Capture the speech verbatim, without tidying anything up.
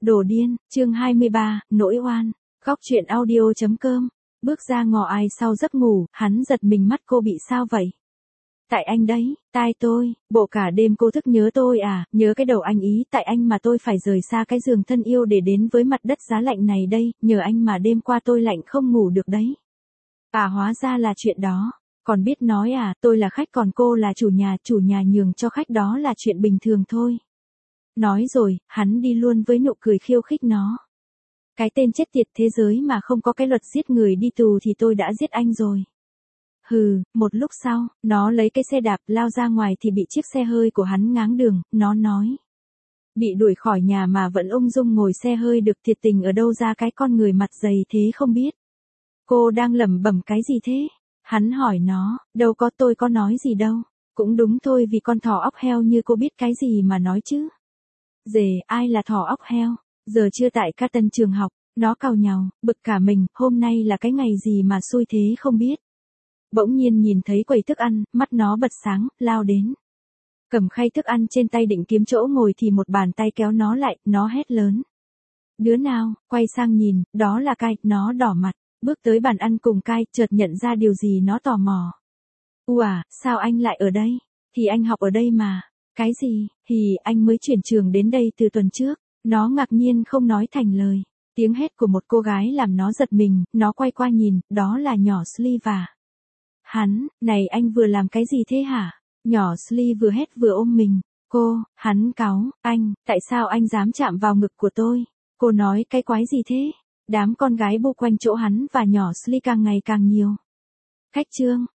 Đồ điên, chương hai mươi ba, nỗi oan. Góc truyện audio chấm com. Bước ra ngõ ai sau giấc ngủ, hắn giật mình mắt cô bị sao vậy? Tại anh đấy, tai tôi, bộ cả đêm cô thức nhớ tôi à, nhớ cái đầu anh ý, tại anh mà tôi phải rời xa cái giường thân yêu để đến với mặt đất giá lạnh này đây, nhờ anh mà đêm qua tôi lạnh không ngủ được đấy. À hóa ra là chuyện đó, còn biết nói à, tôi là khách còn cô là chủ nhà, chủ nhà nhường cho khách đó là chuyện bình thường thôi. Nói rồi, hắn đi luôn với nụ cười khiêu khích nó. Cái tên chết tiệt, thế giới mà không có cái luật giết người đi tù thì tôi đã giết anh rồi. Hừ, một lúc sau, nó lấy cái xe đạp lao ra ngoài thì bị chiếc xe hơi của hắn ngáng đường, nó nói. Bị đuổi khỏi nhà mà vẫn ung dung ngồi xe hơi được, thiệt tình ở đâu ra cái con người mặt dày thế không biết. Cô đang lẩm bẩm cái gì thế? Hắn hỏi nó, đâu có, tôi có nói gì đâu. Cũng đúng thôi, vì con thỏ óc heo như cô biết cái gì mà nói chứ. Dề, ai là thỏ óc heo? Giờ chưa tại Carton trường học, nó càu nhàu, bực cả mình, hôm nay là cái ngày gì mà xui thế không biết. Bỗng nhiên nhìn thấy quầy thức ăn, mắt nó bật sáng, lao đến. Cầm khay thức ăn trên tay định kiếm chỗ ngồi thì một bàn tay kéo nó lại, nó hét lớn. Đứa nào, quay sang nhìn, đó là Kai, nó đỏ mặt, bước tới bàn ăn cùng Kai, chợt nhận ra điều gì nó tò mò. Ủa, sao anh lại ở đây? Thì anh học ở đây mà. Cái gì? Thì anh mới chuyển trường đến đây từ tuần trước. Nó ngạc nhiên không nói thành lời. Tiếng hét của một cô gái làm nó giật mình, nó quay qua nhìn, đó là nhỏ Sliva. Hắn, này anh vừa làm cái gì thế hả? Nhỏ Sli vừa hét vừa ôm mình. Cô, hắn cáu, anh, tại sao anh dám chạm vào ngực của tôi? Cô nói cái quái gì thế? Đám con gái bu quanh chỗ hắn và nhỏ Sli càng ngày càng nhiều. Khách trương,